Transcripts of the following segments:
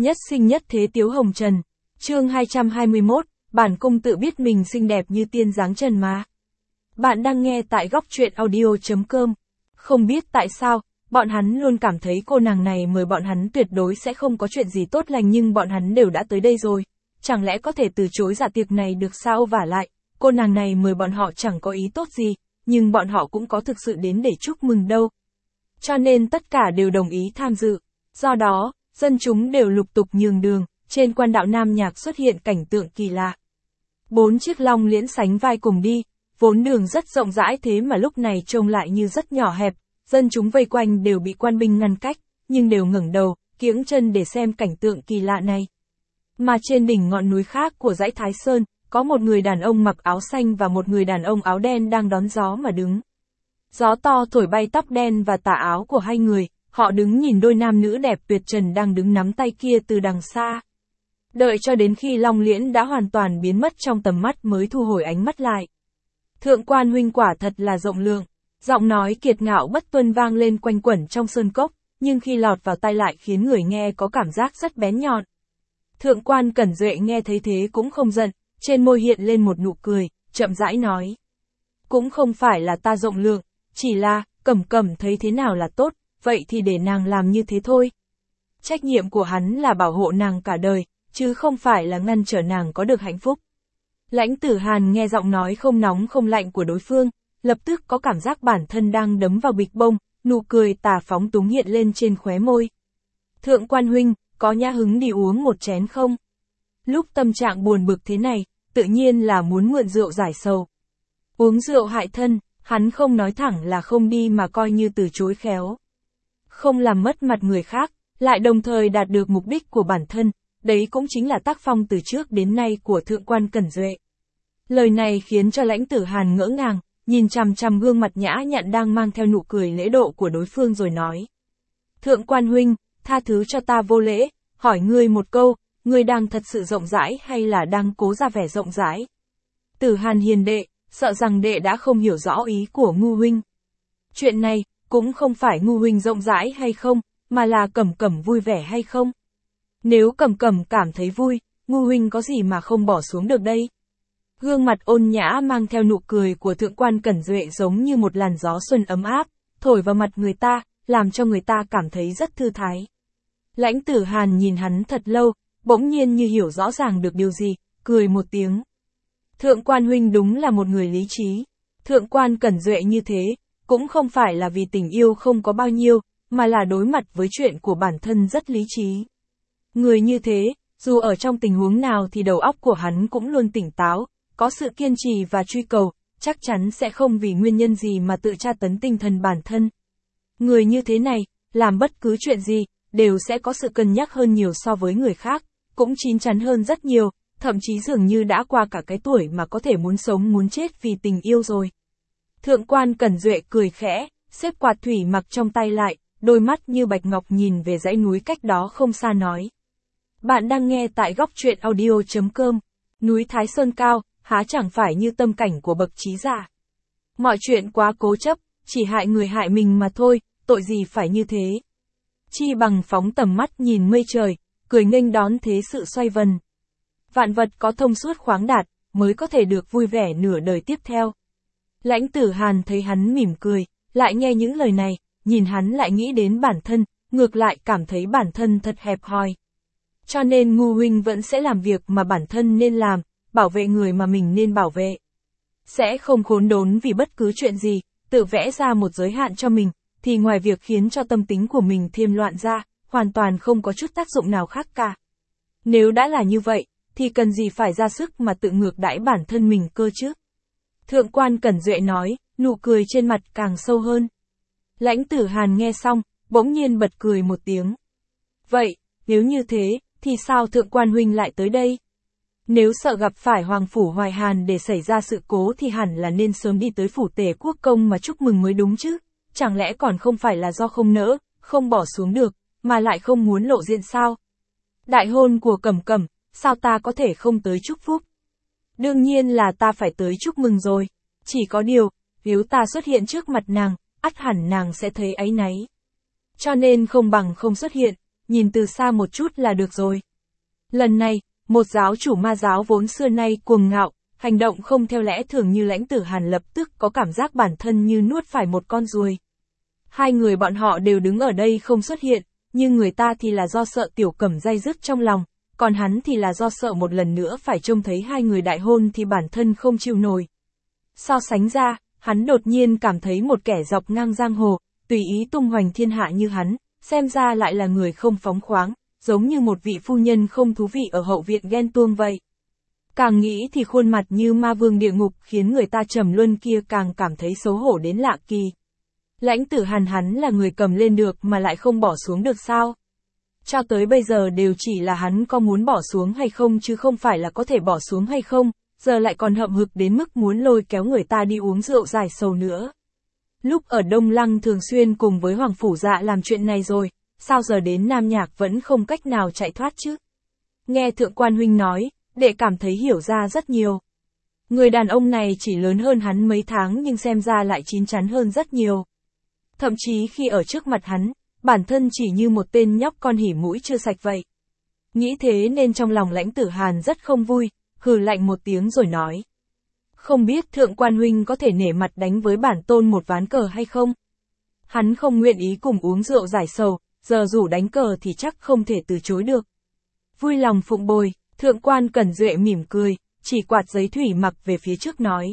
Nhất sinh nhất thế Tiếu Hồng Trần. Chương 221, bản cung tự biết mình xinh đẹp như tiên dáng trần mà. Bạn đang nghe tại góc truyện audio.com. Không biết tại sao, bọn hắn luôn cảm thấy cô nàng này mời bọn hắn tuyệt đối sẽ không có chuyện gì tốt lành, nhưng bọn hắn đều đã tới đây rồi. Chẳng lẽ có thể từ chối dạ tiệc này được sao? Vả lại, cô nàng này mời bọn họ chẳng có ý tốt gì, nhưng bọn họ cũng có thực sự đến để chúc mừng đâu. Cho nên tất cả đều đồng ý tham dự. Do đó, dân chúng đều lục tục nhường đường, trên quan đạo Nam Nhạc xuất hiện cảnh tượng kỳ lạ. 4 chiếc long liễn sánh vai cùng đi, vốn đường rất rộng rãi thế mà lúc này trông lại như rất nhỏ hẹp, dân chúng vây quanh đều bị quan binh ngăn cách, nhưng đều ngẩng đầu, kiễng chân để xem cảnh tượng kỳ lạ này. Mà trên đỉnh ngọn núi khác của dãy Thái Sơn, có một người đàn ông mặc áo xanh và một người đàn ông áo đen đang đón gió mà đứng. Gió to thổi bay tóc đen và tà áo của hai người, họ đứng nhìn đôi nam nữ đẹp tuyệt trần đang đứng nắm tay kia từ đằng xa. Đợi cho đến khi long liễn đã hoàn toàn biến mất trong tầm mắt mới thu hồi ánh mắt lại. Thượng quan huynh quả thật là rộng lượng, giọng nói kiệt ngạo bất tuân vang lên quanh quẩn trong sơn cốc, nhưng khi lọt vào tai lại khiến người nghe có cảm giác rất bén nhọn. Thượng quan Cẩn Duệ nghe thấy thế cũng không giận, trên môi hiện lên một nụ cười, chậm rãi nói. Cũng không phải là ta rộng lượng, chỉ là, Cẩm Cẩm thấy thế nào là tốt, vậy thì để nàng làm như thế thôi. Trách nhiệm của hắn là bảo hộ nàng cả đời, chứ không phải là ngăn trở nàng có được hạnh phúc. Lãnh Tử Hàn nghe giọng nói không nóng không lạnh của đối phương, lập tức có cảm giác bản thân đang đấm vào bịch bông, nụ cười tà phóng túng hiện lên trên khóe môi. Thượng quan huynh, có nhã hứng đi uống một chén không? Lúc tâm trạng buồn bực thế này, tự nhiên là muốn mượn rượu giải sầu. Uống rượu hại thân, hắn không nói thẳng là không đi mà coi như từ chối khéo. Không làm mất mặt người khác, lại đồng thời đạt được mục đích của bản thân, đấy cũng chính là tác phong từ trước đến nay của Thượng quan Cẩn Duệ. Lời này khiến cho Lãnh Tử Hàn ngỡ ngàng, nhìn chằm chằm gương mặt nhã nhặn đang mang theo nụ cười lễ độ của đối phương rồi nói. Thượng quan huynh, tha thứ cho ta vô lễ, hỏi ngươi một câu, ngươi đang thật sự rộng rãi hay là đang cố ra vẻ rộng rãi? Tử Hàn hiền đệ, sợ rằng đệ đã không hiểu rõ ý của Ngu huynh. Chuyện này, cũng không phải Ngu huynh rộng rãi hay không, mà là Cẩm Cẩm vui vẻ hay không. Nếu Cẩm Cẩm cảm thấy vui, Ngu huynh có gì mà không bỏ xuống được đây? Gương mặt ôn nhã mang theo nụ cười của Thượng quan Cẩn Duệ giống như một làn gió xuân ấm áp, thổi vào mặt người ta, làm cho người ta cảm thấy rất thư thái. Lãnh Tử Hàn nhìn hắn thật lâu, bỗng nhiên như hiểu rõ ràng được điều gì, cười một tiếng. Thượng quan huynh đúng là một người lý trí. Thượng quan Cẩn Duệ như thế, cũng không phải là vì tình yêu không có bao nhiêu, mà là đối mặt với chuyện của bản thân rất lý trí. Người như thế, dù ở trong tình huống nào thì đầu óc của hắn cũng luôn tỉnh táo, có sự kiên trì và truy cầu, chắc chắn sẽ không vì nguyên nhân gì mà tự tra tấn tinh thần bản thân. Người như thế này, làm bất cứ chuyện gì, đều sẽ có sự cân nhắc hơn nhiều so với người khác, cũng chín chắn hơn rất nhiều, thậm chí dường như đã qua cả cái tuổi mà có thể muốn sống muốn chết vì tình yêu rồi. Thượng quan Cẩn Duệ cười khẽ, xếp quạt thủy mặc trong tay lại, đôi mắt như bạch ngọc nhìn về dãy núi cách đó không xa nói. Bạn đang nghe tại góc truyện audio.com. Núi Thái Sơn cao, há chẳng phải như tâm cảnh của bậc trí giả. Mọi chuyện quá cố chấp, chỉ hại người hại mình mà thôi, tội gì phải như thế. Chi bằng phóng tầm mắt nhìn mây trời, cười nghênh đón thế sự xoay vần. Vạn vật có thông suốt khoáng đạt, mới có thể được vui vẻ nửa đời tiếp theo. Lãnh Tử Hàn thấy hắn mỉm cười, lại nghe những lời này, nhìn hắn lại nghĩ đến bản thân, ngược lại cảm thấy bản thân thật hẹp hòi. Cho nên Ngu huynh vẫn sẽ làm việc mà bản thân nên làm, bảo vệ người mà mình nên bảo vệ. Sẽ không khốn đốn vì bất cứ chuyện gì, tự vẽ ra một giới hạn cho mình, thì ngoài việc khiến cho tâm tính của mình thêm loạn ra, hoàn toàn không có chút tác dụng nào khác cả. Nếu đã là như vậy, thì cần gì phải ra sức mà tự ngược đãi bản thân mình cơ chứ? Thượng quan Cẩn Duệ nói, nụ cười trên mặt càng sâu hơn. Lãnh Tử Hàn nghe xong, bỗng nhiên bật cười một tiếng. Vậy, nếu như thế, thì sao Thượng quan huynh lại tới đây? Nếu sợ gặp phải Hoàng phủ Hoài Hàn để xảy ra sự cố thì hẳn là nên sớm đi tới phủ Tề Quốc công mà chúc mừng mới đúng chứ, chẳng lẽ còn không phải là do không nỡ, không bỏ xuống được, mà lại không muốn lộ diện sao? Đại hôn của Cẩm Cẩm, sao ta có thể không tới chúc phúc? Đương nhiên là ta phải tới chúc mừng rồi, chỉ có điều, nếu ta xuất hiện trước mặt nàng, ắt hẳn nàng sẽ thấy áy náy. Cho nên không bằng không xuất hiện, nhìn từ xa một chút là được rồi. Lần này, một giáo chủ ma giáo vốn xưa nay cuồng ngạo, hành động không theo lẽ thường như Lãnh Tử Hàn lập tức có cảm giác bản thân như nuốt phải một con ruồi. Hai người bọn họ đều đứng ở đây không xuất hiện, nhưng người ta thì là do sợ Tiểu Cẩm day dứt trong lòng, còn hắn thì là do sợ một lần nữa phải trông thấy hai người đại hôn thì bản thân không chịu nổi. So sánh ra, hắn đột nhiên cảm thấy một kẻ dọc ngang giang hồ, tùy ý tung hoành thiên hạ như hắn, xem ra lại là người không phóng khoáng, giống như một vị phu nhân không thú vị ở hậu viện ghen tuông vậy. Càng nghĩ thì khuôn mặt như ma vương địa ngục khiến người ta trầm luân kia càng cảm thấy xấu hổ đến lạ kỳ. Lãnh Tử Hàn hắn là người cầm lên được mà lại không bỏ xuống được sao? Cho tới bây giờ đều chỉ là hắn có muốn bỏ xuống hay không chứ không phải là có thể bỏ xuống hay không, giờ lại còn hậm hực đến mức muốn lôi kéo người ta đi uống rượu giải sầu nữa. Lúc ở Đông Lăng thường xuyên cùng với Hoàng Phủ Dạ làm chuyện này rồi, sao giờ đến Nam Nhạc vẫn không cách nào chạy thoát chứ? Nghe Thượng Quan huynh nói, đệ cảm thấy hiểu ra rất nhiều. Người đàn ông này chỉ lớn hơn hắn mấy tháng nhưng xem ra lại chín chắn hơn rất nhiều. Thậm chí khi ở trước mặt hắn, bản thân chỉ như một tên nhóc con hỉ mũi chưa sạch vậy. Nghĩ thế nên trong lòng Lãnh Tử Hàn rất không vui, hừ lạnh một tiếng rồi nói. Không biết Thượng Quan huynh có thể nể mặt đánh với bản tôn một ván cờ hay không? Hắn không nguyện ý cùng uống rượu giải sầu, giờ rủ đánh cờ thì chắc không thể từ chối được. Vui lòng phụng bồi, Thượng Quan Cẩn Duệ mỉm cười, chỉ quạt giấy thủy mặc về phía trước nói.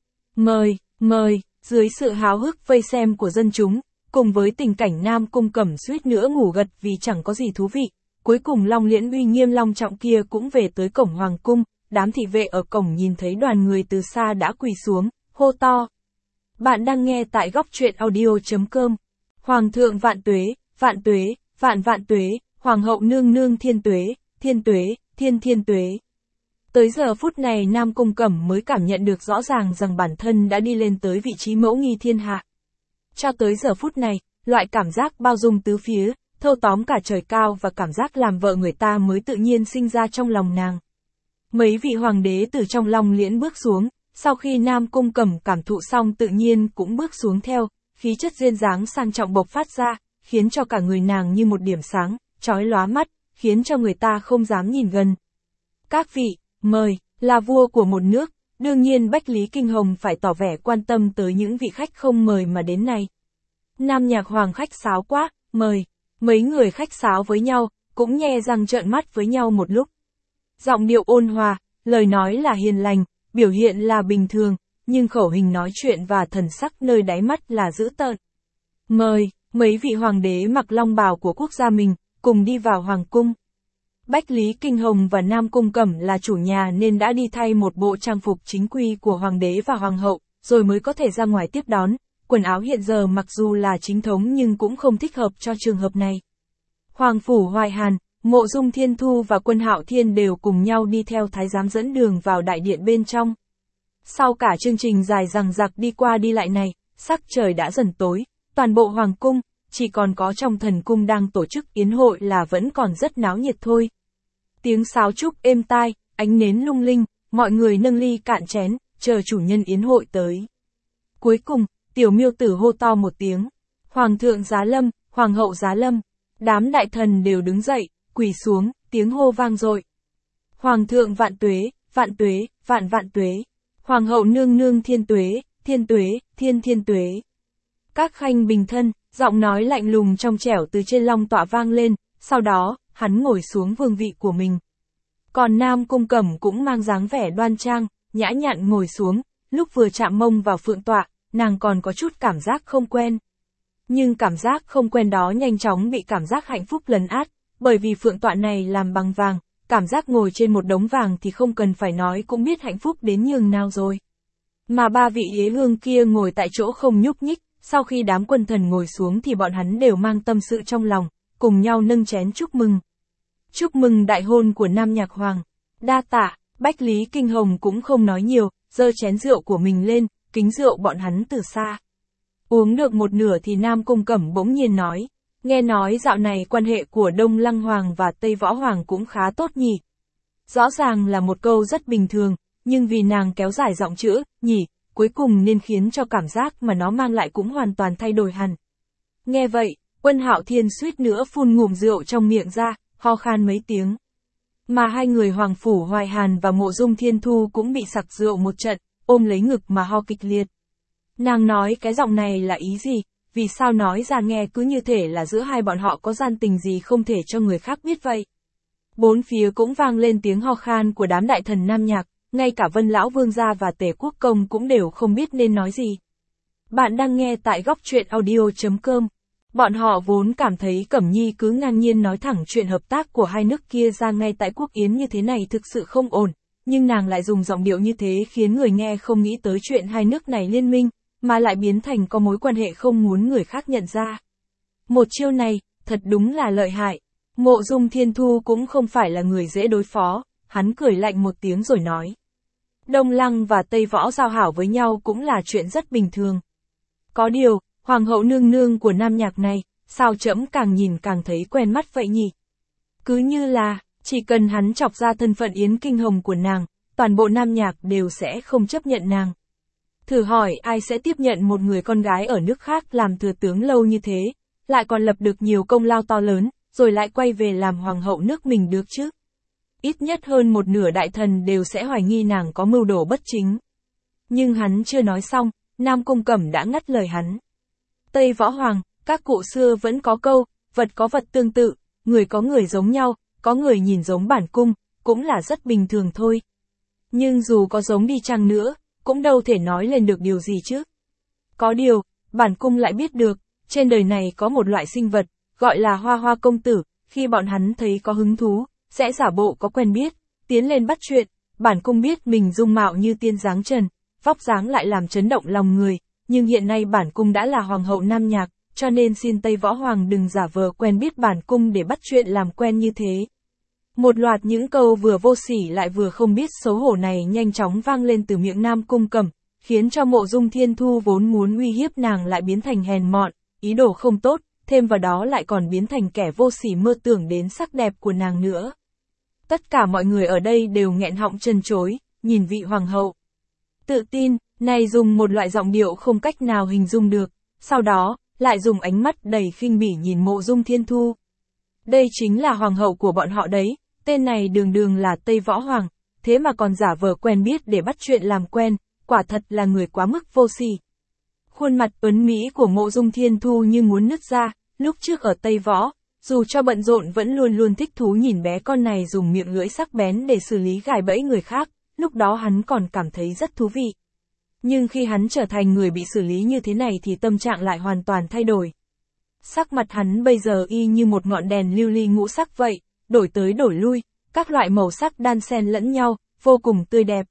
Mời, mời, dưới sự háo hức vây xem của dân chúng, cùng với tình cảnh Nam Cung Cẩm suýt nữa ngủ gật vì chẳng có gì thú vị, cuối cùng Long Liễn uy nghiêm long trọng kia cũng về tới cổng Hoàng Cung, đám thị vệ ở cổng nhìn thấy đoàn người từ xa đã quỳ xuống, hô to. Bạn đang nghe tại góc truyện audio.com. Hoàng thượng vạn tuế, vạn tuế, vạn vạn tuế, Hoàng hậu nương nương thiên tuế, thiên tuế, thiên thiên tuế. Tới giờ phút này Nam Cung Cẩm mới cảm nhận được rõ ràng rằng bản thân đã đi lên tới vị trí mẫu nghi thiên hạ. Cho tới giờ phút này, loại cảm giác bao dung tứ phía, thâu tóm cả trời cao và cảm giác làm vợ người ta mới tự nhiên sinh ra trong lòng nàng. Mấy vị hoàng đế từ trong Long Liễn bước xuống, sau khi Nam Cung Cẩm cảm thụ xong tự nhiên cũng bước xuống theo, khí chất duyên dáng sang trọng bộc phát ra, khiến cho cả người nàng như một điểm sáng, chói lóa mắt, khiến cho người ta không dám nhìn gần. Các vị, mời, là vua của một nước, đương nhiên Bách Lý Kinh Hồng phải tỏ vẻ quan tâm tới những vị khách không mời mà đến này. Nam Nhạc Hoàng khách sáo quá, mời. Mấy người khách sáo với nhau, cũng nhe răng trợn mắt với nhau một lúc. Giọng điệu ôn hòa, lời nói là hiền lành, biểu hiện là bình thường, nhưng khẩu hình nói chuyện và thần sắc nơi đáy mắt là dữ tợn. Mời, mấy vị hoàng đế mặc long bào của quốc gia mình, cùng đi vào hoàng cung. Bách Lý Kinh Hồng và Nam Cung Cẩm là chủ nhà nên đã đi thay một bộ trang phục chính quy của hoàng đế và hoàng hậu, rồi mới có thể ra ngoài tiếp đón. Quần áo hiện giờ mặc dù là chính thống nhưng cũng không thích hợp cho trường hợp này. Hoàng phủ Hoài Hàn, Mộ Dung Thiên Thu và Quân Hạo Thiên đều cùng nhau đi theo thái giám dẫn đường vào đại điện bên trong. Sau cả chương trình dài dằng dặc đi qua đi lại này, sắc trời đã dần tối, toàn bộ hoàng cung, chỉ còn có trong thần cung đang tổ chức yến hội là vẫn còn rất náo nhiệt thôi. Tiếng sáo trúc êm tai, ánh nến lung linh, mọi người nâng ly cạn chén, chờ chủ nhân yến hội tới. Cuối cùng, Tiểu Miêu Tử hô to một tiếng, Hoàng thượng giá lâm, Hoàng hậu giá lâm. Đám đại thần đều đứng dậy, quỳ xuống, tiếng hô vang dội. Hoàng thượng vạn tuế, vạn tuế, vạn vạn tuế. Hoàng hậu nương nương thiên tuế, thiên tuế, thiên thiên tuế. Các khanh bình thân, giọng nói lạnh lùng trong trẻo từ trên long tọa vang lên, sau đó, hắn ngồi xuống vương vị của mình. Còn Nam Cung Cẩm cũng mang dáng vẻ đoan trang, nhã nhặn ngồi xuống, lúc vừa chạm mông vào phượng tọa, nàng còn có chút cảm giác không quen. Nhưng cảm giác không quen đó nhanh chóng bị cảm giác hạnh phúc lấn át, bởi vì phượng tọa này làm bằng vàng, cảm giác ngồi trên một đống vàng thì không cần phải nói cũng biết hạnh phúc đến nhường nào rồi. Mà ba vị đế hương kia ngồi tại chỗ không nhúc nhích, sau khi đám quân thần ngồi xuống thì bọn hắn đều mang tâm sự trong lòng, cùng nhau nâng chén chúc mừng. Chúc mừng đại hôn của Nam Nhạc Hoàng. Đa tạ, Bách Lý Kinh Hồng cũng không nói nhiều, giơ chén rượu của mình lên, kính rượu bọn hắn từ xa. Uống được một nửa thì Nam Cung Cẩm bỗng nhiên nói, nghe nói dạo này quan hệ của Đông Lăng Hoàng và Tây Võ Hoàng cũng khá tốt nhỉ. Rõ ràng là một câu rất bình thường, nhưng vì nàng kéo dài giọng chữ, nhỉ, cuối cùng nên khiến cho cảm giác mà nó mang lại cũng hoàn toàn thay đổi hẳn. Nghe vậy, Quân Hạo Thiên suýt nữa phun ngụm rượu trong miệng ra, ho khan mấy tiếng. Mà hai người Hoàng Phủ Hoài Hàn và Mộ Dung Thiên Thu cũng bị sặc rượu một trận, ôm lấy ngực mà ho kịch liệt. Nàng nói cái giọng này là ý gì, vì sao nói ra nghe cứ như thể là giữa hai bọn họ có gian tình gì không thể cho người khác biết vậy. Bốn phía cũng vang lên tiếng ho khan của đám đại thần Nam Nhạc, ngay cả Vân Lão Vương gia và Tề Quốc Công cũng đều không biết nên nói gì. Bạn đang nghe tại góc truyện audio.com. Bọn họ vốn cảm thấy Cẩm Nhi cứ ngang nhiên nói thẳng chuyện hợp tác của hai nước kia ra ngay tại Quốc Yến như thế này thực sự không ổn, nhưng nàng lại dùng giọng điệu như thế khiến người nghe không nghĩ tới chuyện hai nước này liên minh, mà lại biến thành có mối quan hệ không muốn người khác nhận ra. Một chiêu này, thật đúng là lợi hại. Mộ Dung Thiên Thu cũng không phải là người dễ đối phó, hắn cười lạnh một tiếng rồi nói. Đông Lăng và Tây Võ giao hảo với nhau cũng là chuyện rất bình thường. Có điều, Hoàng hậu nương nương của Nam Nhạc này, sao trẫm càng nhìn càng thấy quen mắt vậy nhỉ? Cứ như là, chỉ cần hắn chọc ra thân phận Yến Kinh Hồng của nàng, toàn bộ Nam Nhạc đều sẽ không chấp nhận nàng. Thử hỏi ai sẽ tiếp nhận một người con gái ở nước khác làm thừa tướng lâu như thế, lại còn lập được nhiều công lao to lớn, rồi lại quay về làm hoàng hậu nước mình được chứ? Ít nhất hơn một nửa đại thần đều sẽ hoài nghi nàng có mưu đồ bất chính. Nhưng hắn chưa nói xong, Nam Cung Cẩm đã ngắt lời hắn. Tây Võ Hoàng, các cụ xưa vẫn có câu, vật có vật tương tự, người có người giống nhau, có người nhìn giống bản cung, cũng là rất bình thường thôi. Nhưng dù có giống đi chăng nữa, cũng đâu thể nói lên được điều gì chứ. Có điều, bản cung lại biết được, trên đời này có một loại sinh vật, gọi là Hoa Hoa công tử, khi bọn hắn thấy có hứng thú, sẽ giả bộ có quen biết, tiến lên bắt chuyện, bản cung biết mình dung mạo như tiên dáng trần, vóc dáng lại làm chấn động lòng người, nhưng hiện nay bản cung đã là hoàng hậu Nam Nhạc, cho nên xin Tây Võ Hoàng đừng giả vờ quen biết bản cung để bắt chuyện làm quen như thế. Một loạt những câu vừa vô sỉ lại vừa không biết xấu hổ này nhanh chóng vang lên từ miệng Nam Cung Cẩm, khiến cho Mộ Dung Thiên Thu vốn muốn uy hiếp nàng lại biến thành hèn mọn, ý đồ không tốt, thêm vào đó lại còn biến thành kẻ vô sỉ mơ tưởng đến sắc đẹp của nàng nữa. Tất cả mọi người ở đây đều nghẹn họng chân chối, nhìn vị hoàng hậu. Tự tin, này dùng một loại giọng điệu không cách nào hình dung được, sau đó, lại dùng ánh mắt đầy khinh bỉ nhìn Mộ Dung Thiên Thu. Đây chính là hoàng hậu của bọn họ đấy, tên này đường đường là Tây Võ Hoàng, thế mà còn giả vờ quen biết để bắt chuyện làm quen, quả thật là người quá mức vô sỉ. Khuôn mặt uốn mỹ của Mộ Dung Thiên Thu như muốn nứt ra, lúc trước ở Tây Võ, dù cho bận rộn vẫn luôn luôn thích thú nhìn bé con này dùng miệng lưỡi sắc bén để xử lý gài bẫy người khác, lúc đó hắn còn cảm thấy rất thú vị. Nhưng khi hắn trở thành người bị xử lý như thế này thì tâm trạng lại hoàn toàn thay đổi. Sắc mặt hắn bây giờ y như một ngọn đèn lưu ly ngũ sắc vậy, đổi tới đổi lui, các loại màu sắc đan xen lẫn nhau, vô cùng tươi đẹp.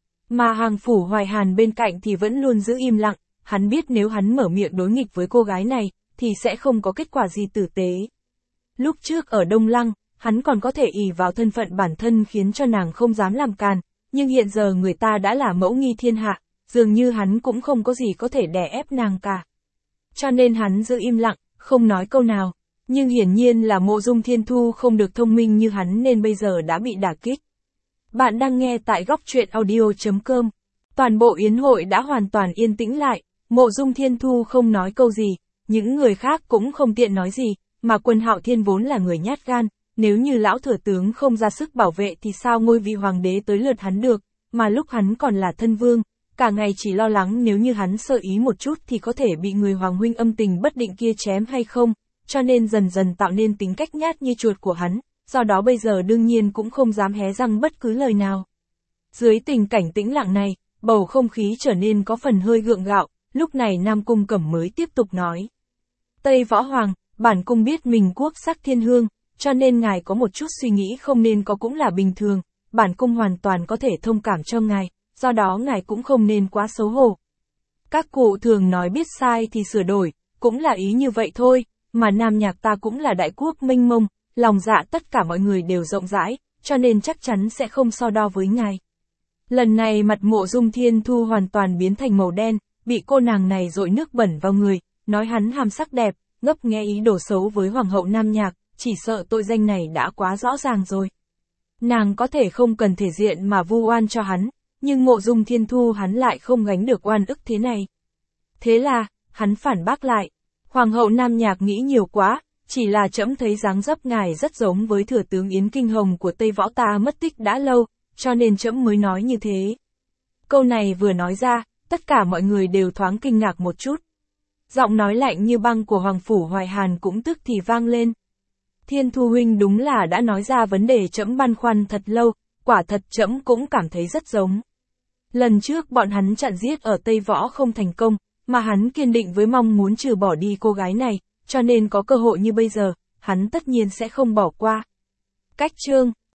Mà Hoàng Phủ Hoài Hàn bên cạnh thì vẫn luôn giữ im lặng, hắn biết nếu hắn mở miệng đối nghịch với cô gái này, thì sẽ không có kết quả gì tử tế. Lúc trước ở Đông Lăng, hắn còn có thể ỷ vào thân phận bản thân khiến cho nàng không dám làm càn, nhưng hiện giờ người ta đã là mẫu nghi thiên hạ, dường như hắn cũng không có gì có thể đè ép nàng cả. Cho nên hắn giữ im lặng, không nói câu nào, nhưng hiển nhiên là Mộ Dung Thiên Thu không được thông minh như hắn nên bây giờ đã bị đả kích. Bạn đang nghe tại góc truyện audio.com. Toàn bộ yến hội đã hoàn toàn yên tĩnh lại, Mộ Dung Thiên Thu không nói câu gì, những người khác cũng không tiện nói gì, mà Quân Hạo Thiên vốn là người nhát gan, nếu như lão thừa tướng không ra sức bảo vệ thì sao ngôi vị hoàng đế tới lượt hắn được, mà lúc hắn còn là thân vương, cả ngày chỉ lo lắng nếu như hắn sơ ý một chút thì có thể bị người hoàng huynh âm tình bất định kia chém hay không, cho nên dần dần tạo nên tính cách nhát như chuột của hắn, do đó bây giờ đương nhiên cũng không dám hé răng bất cứ lời nào. Dưới tình cảnh tĩnh lặng này, bầu không khí trở nên có phần hơi gượng gạo, lúc này Nam Cung Cẩm mới tiếp tục nói. Tây Võ Hoàng, bản cung biết mình quốc sắc thiên hương, cho nên ngài có một chút suy nghĩ không nên có cũng là bình thường, bản cung hoàn toàn có thể thông cảm cho ngài, do đó ngài cũng không nên quá xấu hổ. Các cụ thường nói biết sai thì sửa đổi, cũng là ý như vậy thôi, mà Nam Nhạc ta cũng là đại quốc mênh mông, lòng dạ tất cả mọi người đều rộng rãi, cho nên chắc chắn sẽ không so đo với ngài. Lần này mặt Mộ Dung Thiên Thu hoàn toàn biến thành màu đen, bị cô nàng này dội nước bẩn vào người, nói hắn hàm sắc đẹp, ngấp nghe ý đồ xấu với Hoàng hậu Nam Nhạc, chỉ sợ tội danh này đã quá rõ ràng rồi. Nàng có thể không cần thể diện mà vu oan cho hắn, nhưng Mộ Dung Thiên Thu hắn lại không gánh được oan ức thế này. Thế là, hắn phản bác lại. Hoàng hậu Nam Nhạc nghĩ nhiều quá, chỉ là trẫm thấy dáng dấp ngài rất giống với thừa tướng Yến Kinh Hồng của Tây Võ ta mất tích đã lâu, cho nên trẫm mới nói như thế. Câu này vừa nói ra, tất cả mọi người đều thoáng kinh ngạc một chút. Giọng nói lạnh như băng của Hoàng Phủ Hoài Hàn cũng tức thì vang lên. Thiên Thu huynh đúng là đã nói ra vấn đề trẫm băn khoăn thật lâu, quả thật trẫm cũng cảm thấy rất giống. Lần trước bọn hắn chặn giết ở Tây Võ không thành công, mà hắn kiên định với mong muốn trừ bỏ đi cô gái này, cho nên có cơ hội như bây giờ, hắn tất nhiên sẽ không bỏ qua. Cách chương